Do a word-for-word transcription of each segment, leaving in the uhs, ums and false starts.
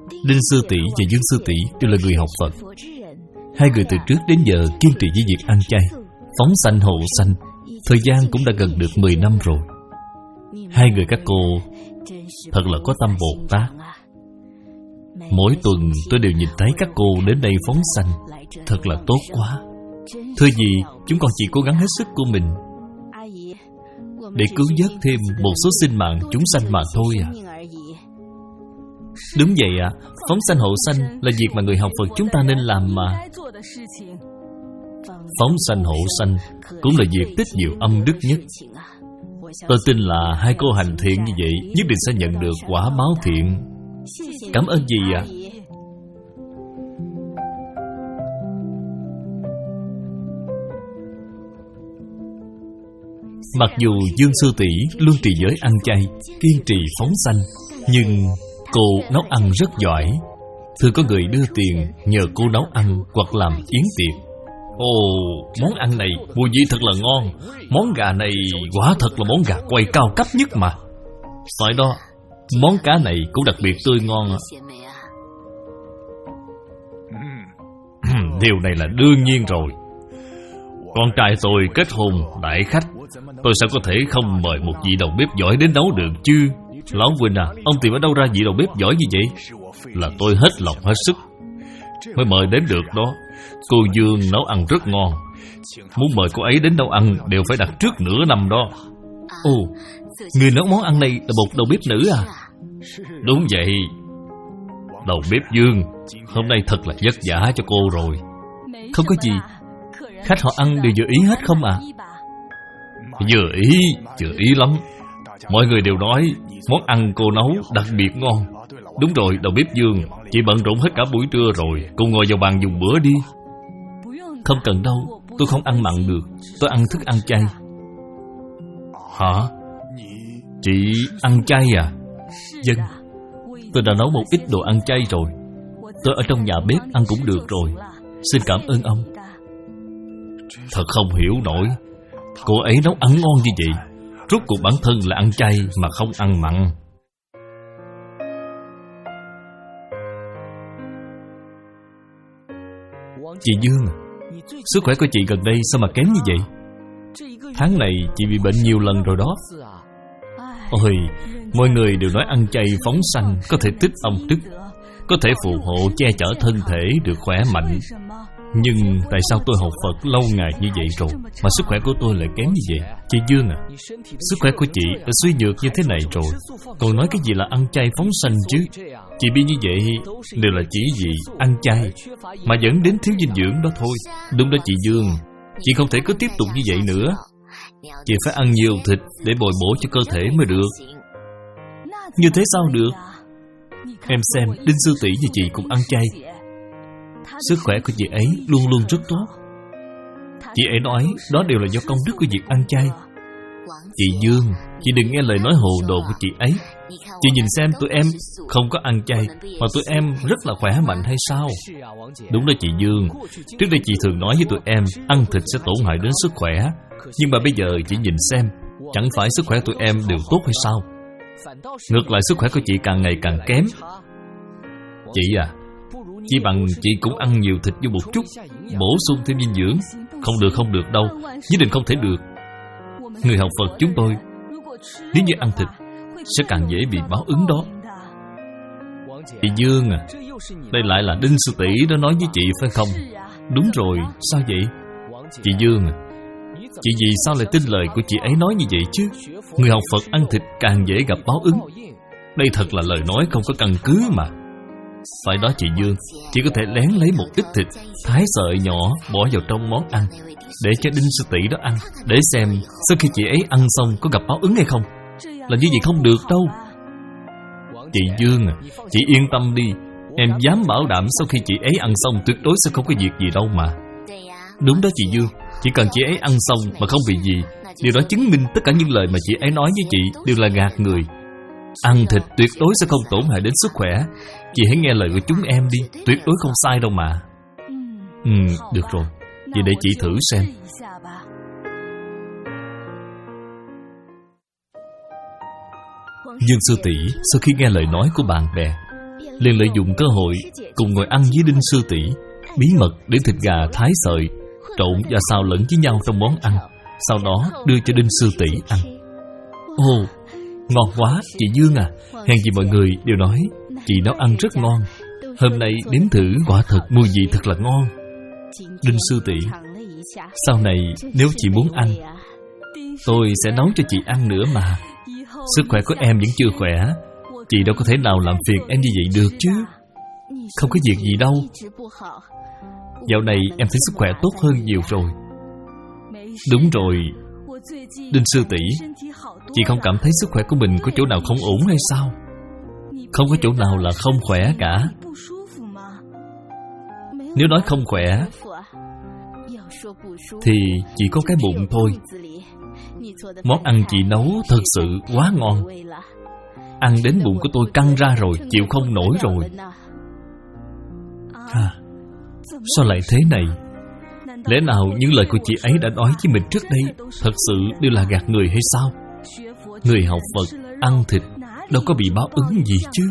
Đinh Sư Tỷ và Dương Sư Tỷ đều là người học Phật. Hai người từ trước đến giờ kiên trì với việc ăn chay, phóng sanh hộ sanh. Thời gian cũng đã gần được mười năm rồi. Hai người các cô thật là có tâm Bồ Tát. Mỗi tuần tôi đều nhìn thấy các cô đến đây phóng sanh, thật là tốt quá. Thưa gì, chúng con chỉ cố gắng hết sức của mình để cứu vớt thêm một số sinh mạng chúng sanh mà thôi à. Đúng vậy ạ, à, phóng sanh hộ sanh là việc mà người học Phật chúng ta nên làm mà. Phóng sanh hộ sanh cũng là việc tích nhiều âm đức nhất. Tôi tin là hai cô hành thiện như vậy nhất định sẽ nhận được quả báo thiện. Cảm ơn dì ạ. À. Mặc dù Dương Sư Tỷ luôn trì giới ăn chay, kiên trì phóng sanh, nhưng cô nấu ăn rất giỏi. Thường có người đưa tiền nhờ cô nấu ăn hoặc làm yến tiệc. Ồ, món ăn này mùi vị thật là ngon. Món gà này quả thật là món gà quay cao cấp nhất mà. Phải đó, món cá này cũng đặc biệt tươi ngon. Điều này là đương nhiên rồi. Con trai tôi kết hôn đại khách, tôi sao có thể không mời một vị đầu bếp giỏi đến nấu được chứ. Lão Huynh à, ông tìm ở đâu ra vị đầu bếp giỏi như vậy? Là tôi hết lòng hết sức mới mời đến được đó. Cô Dương nấu ăn rất ngon. Muốn mời cô ấy đến nấu ăn đều phải đặt trước nửa năm đó. Ồ, người nấu món ăn này là một đầu bếp nữ à? Đúng vậy. Đầu bếp Dương, hôm nay thật là vất vả cho cô rồi. Không có gì, khách họ ăn đều vừa ý hết không à? Vừa ý, vừa ý lắm. Mọi người đều nói món ăn cô nấu đặc biệt ngon. Đúng rồi, đầu bếp Dương, chị bận rộn hết cả buổi trưa rồi, cô ngồi vào bàn dùng bữa đi. Không cần đâu, tôi không ăn mặn được. Tôi ăn thức ăn chay. Hả? Chị ăn chay à? Vâng, tôi đã nấu một ít đồ ăn chay rồi. Tôi ở trong nhà bếp ăn cũng được rồi. Xin cảm ơn ông. Thật không hiểu nổi, cô ấy nấu ăn ngon như vậy, rốt cuộc bản thân là ăn chay mà không ăn mặn. Chị Dương, sức khỏe của chị gần đây sao mà kém như vậy? Tháng này chị bị bệnh nhiều lần rồi đó. Ôi, mọi người đều nói ăn chay phóng sanh có thể tích âm đức, có thể phù hộ che chở thân thể được khỏe mạnh. Nhưng tại sao tôi học Phật lâu ngày như vậy rồi mà sức khỏe của tôi lại kém như vậy? Chị Dương à, sức khỏe của chị đã suy nhược như thế này rồi, còn nói cái gì là ăn chay phóng sanh chứ? Chị biết như vậy đều là chỉ vì ăn chay mà dẫn đến thiếu dinh dưỡng đó thôi. Đúng đó chị Dương, chị không thể cứ tiếp tục như vậy nữa. Chị phải ăn nhiều thịt để bồi bổ cho cơ thể mới được. Như thế sao được? Em xem, Đinh Sư Tỷ và chị cũng ăn chay, sức khỏe của chị ấy luôn luôn rất tốt. Chị ấy nói đó đều là do công đức của việc ăn chay. Chị Dương, chị đừng nghe lời nói hồ đồ của chị ấy. Chị nhìn xem tụi em không có ăn chay mà tụi em rất là khỏe mạnh hay sao? Đúng đó chị Dương, trước đây chị thường nói với tụi em ăn thịt sẽ tổn hại đến sức khỏe. Nhưng mà bây giờ chị nhìn xem, chẳng phải sức khỏe tụi em đều tốt hay sao? Ngược lại sức khỏe của chị càng ngày càng kém. Chị à, chỉ bằng chị cũng ăn nhiều thịt vô một chút, bổ sung thêm dinh dưỡng. Không được, không được đâu, nhất định không thể được. Người học Phật chúng tôi nếu như ăn thịt sẽ càng dễ bị báo ứng đó. Chị Dương à, đây lại là Đinh Sư Tỷ đó nói với chị phải không? Đúng rồi, sao vậy? Chị Dương à, chị vì sao lại tin lời của chị ấy nói như vậy chứ? Người học Phật ăn thịt càng dễ gặp báo ứng. Đây thật là lời nói không có căn cứ mà. Phải đó chị Dương, chị có thể lén lấy một ít thịt, thái sợi nhỏ, bỏ vào trong món ăn, để cho Đinh Sư Tỷ đó ăn, để xem sau khi chị ấy ăn xong có gặp báo ứng hay không. Làm như vậy không được đâu. Chị Dương à, chị yên tâm đi, em dám bảo đảm sau khi chị ấy ăn xong tuyệt đối sẽ không có việc gì đâu mà. Đúng đó chị Dương, chỉ cần chị ấy ăn xong mà không bị gì, điều đó chứng minh tất cả những lời mà chị ấy nói với chị đều là gạt người. Ăn thịt tuyệt đối sẽ không tổn hại đến sức khỏe. Chị hãy nghe lời của chúng em đi, tuyệt đối không sai đâu mà. Ừ, được rồi, vậy để chị thử xem. Dương Sư Tỷ sau khi nghe lời nói của bạn bè liền lợi dụng cơ hội cùng ngồi ăn với Đinh sư tỷ, bí mật để thịt gà thái sợi, trộn và xào lẫn với nhau trong món ăn, sau đó đưa cho Đinh sư tỷ ăn. Ồ, ngon quá, chị Dương à. Hèn gì mọi người đều nói chị nấu ăn rất ngon. Hôm nay nếm thử, quả thật mùi vị thật là ngon. Đinh sư tỷ, sau này nếu chị muốn ăn, tôi sẽ nấu cho chị ăn nữa mà. Sức khỏe của em vẫn chưa khỏe, chị đâu có thể nào làm phiền em như vậy được chứ. Không có việc gì đâu. Dạo này em thấy sức khỏe tốt hơn nhiều rồi. Đúng rồi, Đinh sư tỷ, chị không cảm thấy sức khỏe của mình có chỗ nào không ổn hay sao? Không có chỗ nào là không khỏe cả. Nếu nói không khỏe thì chỉ có cái bụng thôi. Món ăn chị nấu thật sự quá ngon, ăn đến bụng của tôi căng ra rồi, chịu không nổi rồi. À, sao lại thế này? Lẽ nào những lời của chị ấy đã nói với mình trước đây thật sự đều là gạt người hay sao? Người học Phật ăn thịt đâu có bị báo ứng gì chứ.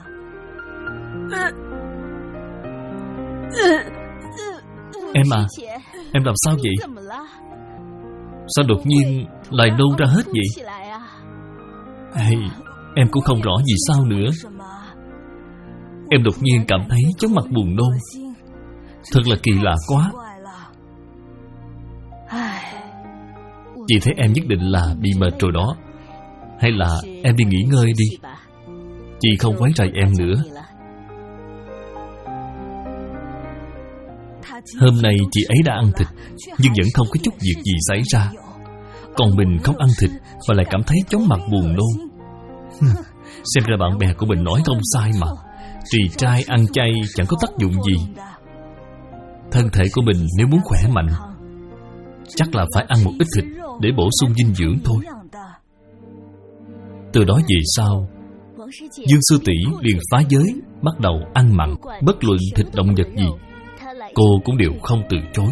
Em à, em làm sao vậy? Sao đột nhiên lại nôn ra hết vậy? Hay, em cũng không rõ vì sao nữa. Em đột nhiên cảm thấy chóng mặt buồn nôn. Thật là kỳ lạ quá. Chị thấy em nhất định là bị mệt rồi đó. Hay là em đi nghỉ ngơi đi, chị không quấy rầy em nữa. Hôm nay chị ấy đã ăn thịt, nhưng vẫn không có chút việc gì xảy ra. Còn mình không ăn thịt và lại cảm thấy chóng mặt buồn nôn. Xem ra bạn bè của mình nói không sai mà. Trì trai ăn chay chẳng có tác dụng gì. Thân thể của mình nếu muốn khỏe mạnh, chắc là phải ăn một ít thịt để bổ sung dinh dưỡng thôi. Từ đó về sau, Dương sư tỷ liền phá giới, bắt đầu ăn mặn. Bất luận thịt động vật gì, cô cũng đều không từ chối.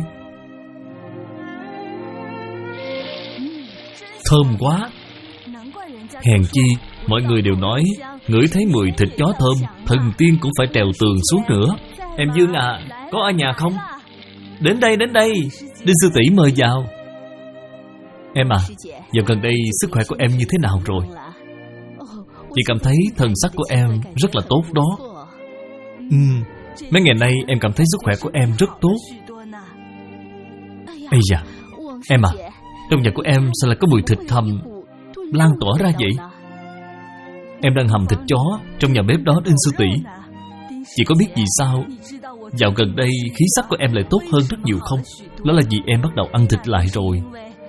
Thơm quá. Hèn chi mọi người đều nói ngửi thấy mùi thịt chó thơm, thần tiên cũng phải trèo tường xuống nữa. Em Dương à, có ở nhà không? Đến đây, đến đây, Đinh sư tỷ mời vào. Em à, dạo gần đây sức khỏe của em như thế nào rồi? Chị cảm thấy thần sắc của em rất là tốt đó. Ừ, mấy ngày nay em cảm thấy sức khỏe của em rất tốt. Ây da, em à, trong nhà của em sao lại có mùi thịt hầm lan tỏa ra vậy? Em đang hầm thịt chó trong nhà bếp đó, Đinh sư tỷ. Chị có biết vì sao dạo gần đây khí sắc của em lại tốt hơn rất nhiều không? Đó là vì em bắt đầu ăn thịt lại rồi.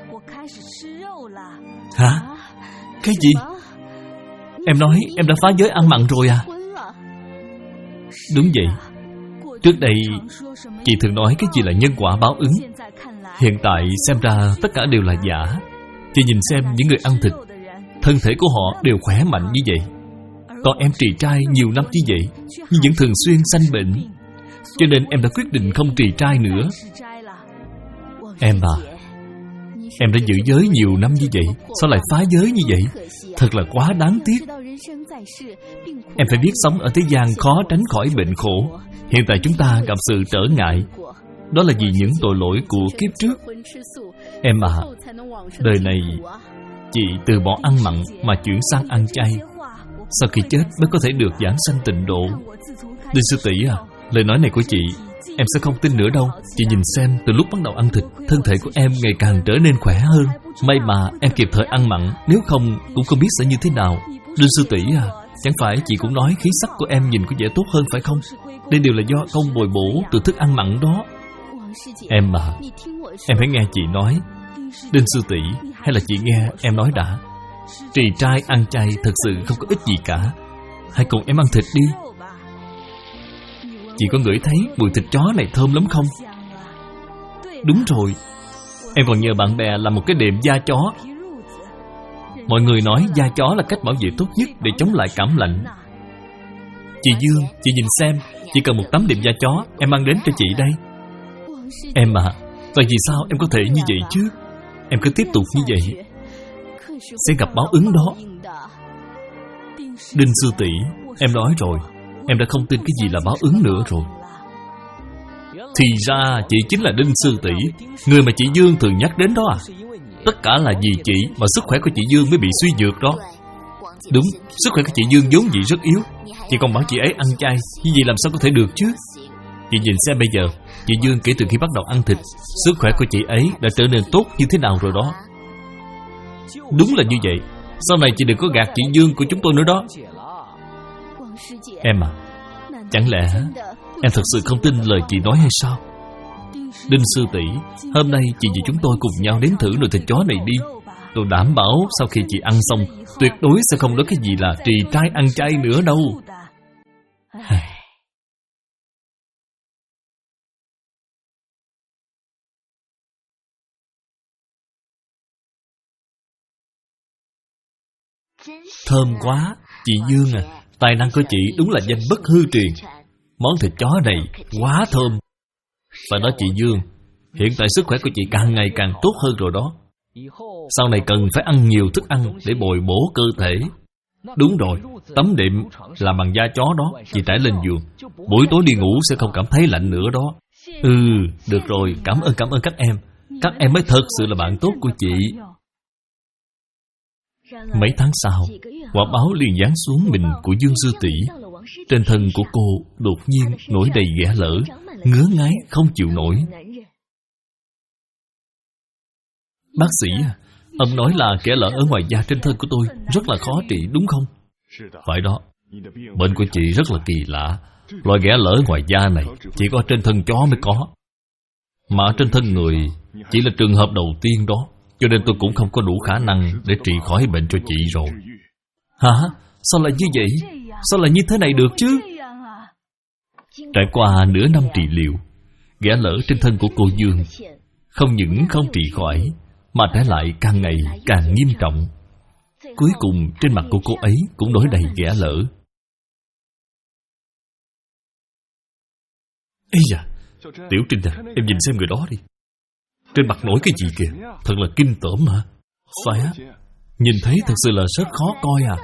Hả? Cái gì? Em nói em đã phá giới ăn mặn rồi à? Đúng vậy. Trước đây chị thường nói cái gì là nhân quả báo ứng. Hiện tại xem ra tất cả đều là giả. Chị nhìn xem những người ăn thịt, thân thể của họ đều khỏe mạnh như vậy. Còn em trì trai nhiều năm như vậy, nhưng vẫn thường xuyên sanh bệnh. Cho nên em đã quyết định không trì trai nữa. Em à, em đã giữ giới nhiều năm như vậy, sao lại phá giới như vậy? Thật là quá đáng tiếc. Em phải biết sống ở thế gian khó tránh khỏi bệnh khổ. Hiện tại chúng ta gặp sự trở ngại, đó là vì những tội lỗi của kiếp trước. Em à, đời này chị từ bỏ ăn mặn mà chuyển sang ăn chay. Sau khi chết mới có thể được giảng sanh tịnh độ. Đinh sư tỷ à, lời nói này của chị em sẽ không tin nữa đâu. Chị nhìn xem, từ lúc bắt đầu ăn thịt, thân thể của em ngày càng trở nên khỏe hơn. May mà em kịp thời ăn mặn, nếu không cũng không biết sẽ như thế nào. Đinh sư tỷ à, chẳng phải chị cũng nói khí sắc của em nhìn có vẻ tốt hơn phải không? Đây đều là do công bồi bổ từ thức ăn mặn đó. Em à, em hãy nghe chị nói. Đinh sư tỷ, hay là chị nghe em nói đã. Trì trai ăn chay thật sự không có ích gì cả. Hãy cùng em ăn thịt đi. Chị có ngửi thấy mùi thịt chó này thơm lắm không? Đúng rồi, em còn nhờ bạn bè làm một cái đệm da chó. Mọi người nói da chó là cách bảo vệ tốt nhất để chống lại cảm lạnh. Chị Dương, chị nhìn xem, chỉ cần một tấm đệm da chó, em mang đến cho chị đây. Em à, tại vì sao em có thể như vậy chứ? Em cứ tiếp tục như vậy sẽ gặp báo ứng đó. Đinh sư tỷ, em nói rồi, Em đã không tin cái gì là báo ứng nữa rồi. Thì ra chị chính là Đinh sư tỷ, người mà chị Dương thường nhắc đến đó à? Tất cả là vì chị mà sức khỏe của chị Dương mới bị suy nhược đó. Đúng, sức khỏe của chị Dương vốn dĩ rất yếu. Chị còn bảo chị ấy ăn chay, như vậy làm sao có thể được chứ? Chị nhìn xem bây giờ, chị Dương kể từ khi bắt đầu ăn thịt, sức khỏe của chị ấy đã trở nên tốt như thế nào rồi đó. Đúng là như vậy. Sau này chị đừng có gạt chị Dương của chúng tôi nữa đó. Em à, chẳng lẽ em thật sự không tin lời chị nói hay sao? Đinh sư tỷ, hôm nay chị và chúng tôi cùng nhau nếm thử nồi thịt chó này đi. Tôi đảm bảo sau khi chị ăn xong, tuyệt đối sẽ không nói cái gì là trì trai ăn chay nữa đâu. Thơm quá. Chị Dương à, tài năng của chị đúng là danh bất hư truyền. Món thịt chó này quá thơm. Phải nói chị Dương, hiện tại sức khỏe của chị càng ngày càng tốt hơn rồi đó. Sau này cần phải ăn nhiều thức ăn để bồi bổ cơ thể. Đúng rồi, tấm đệm làm bằng da chó đó, chị trải lên giường, buổi tối đi ngủ sẽ không cảm thấy lạnh nữa đó. Ừ, được rồi, cảm ơn cảm ơn các em. Các em mới thật sự là bạn tốt của chị. Mấy tháng sau, quả báo liền giáng xuống mình của Dương sư tỷ. Trên thân của cô đột nhiên nổi đầy ghẻ lở, ngứa ngáy không chịu nổi. Bác sĩ à, ông nói là ghẻ lở ở ngoài da trên thân của tôi rất là khó trị đúng không? Phải đó, bệnh của chị rất là kỳ lạ. Loại ghẻ lở ngoài da này chỉ có trên thân chó mới có, mà ở trên thân người chỉ là trường hợp đầu tiên đó. Cho nên tôi cũng không có đủ khả năng để trị khỏi bệnh cho chị rồi. Hả? Sao lại như vậy? Sao lại như thế này được chứ? Trải qua nửa năm trị liệu, ghẻ lở trên thân của cô Dương không những không trị khỏi, mà trái lại càng ngày càng nghiêm trọng. Cuối cùng trên mặt của cô ấy cũng nổi đầy ghẻ lở. Ây da, Tiểu Trinh à, em nhìn xem người đó đi. Trên mặt nổi cái gì kìa, thật là kinh tởm mà. Phải á, nhìn thấy thật sự là rất khó coi à.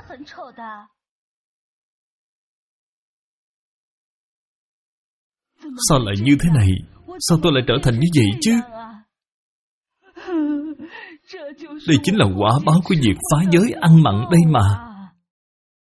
Sao lại như thế này? Sao tôi lại trở thành như vậy chứ? Đây chính là quả báo của việc phá giới ăn mặn đây mà.